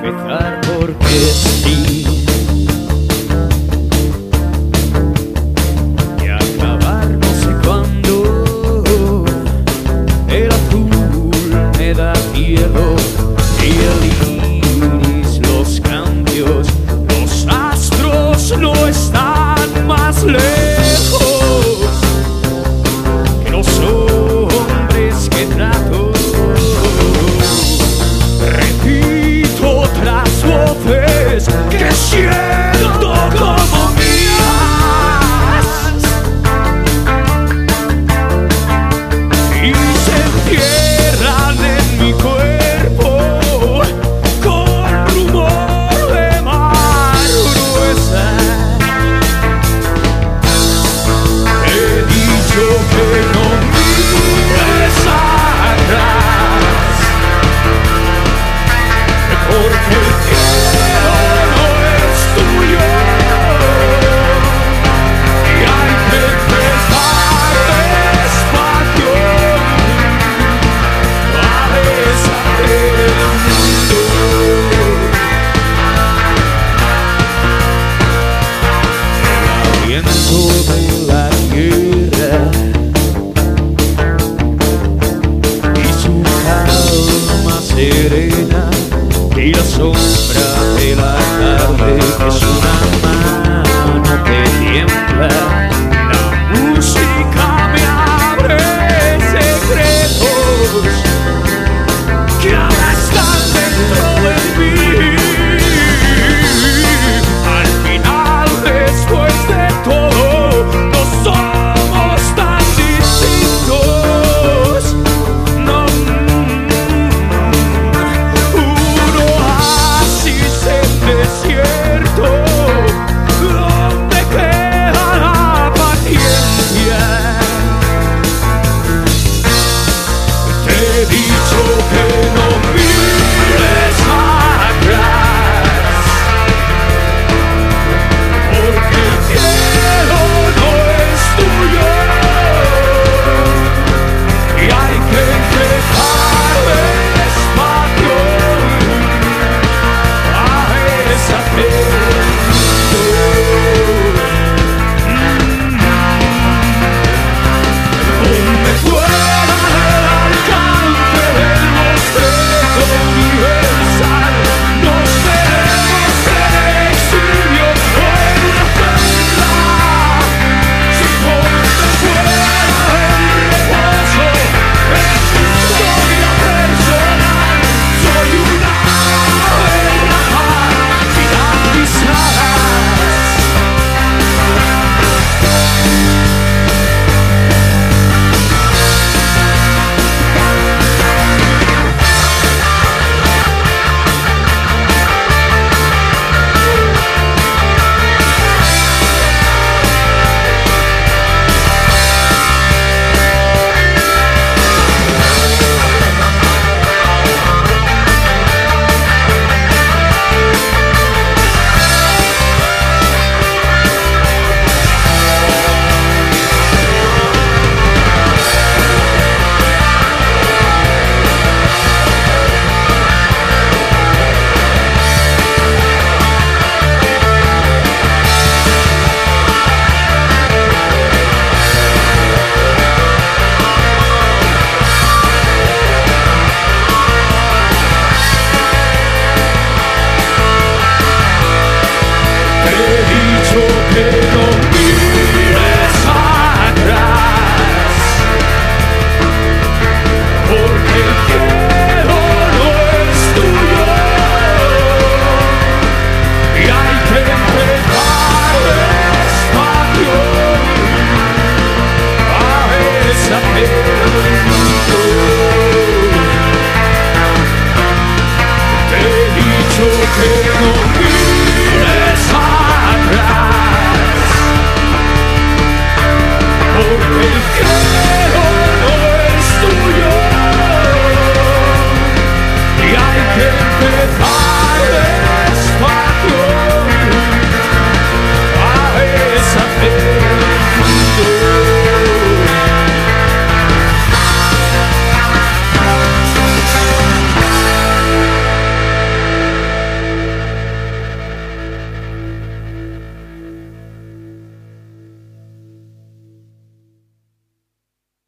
empezar porque sí, y acabar no sé cuándo. El azul me da miedo y el iris los cambios. Los astros no están más lejos que los hombres que trato. Repito otras voces que siento como mías y se entierran en mi cuerpo con rumor de mar gruesa. He dicho que no mires atrás, porque el cielo no es tuyo y hay que empezar despacio a deshacer el mundo. El aliento de la tierra y su calma serena y la sombra de la tarde que es una mano que tiembla. La música me abre secretos que ahora están dentro de mí. Al final, después de todo, no somos tan distintos. No. Un oasis en desierto donde queda la paciencia. Te he dicho que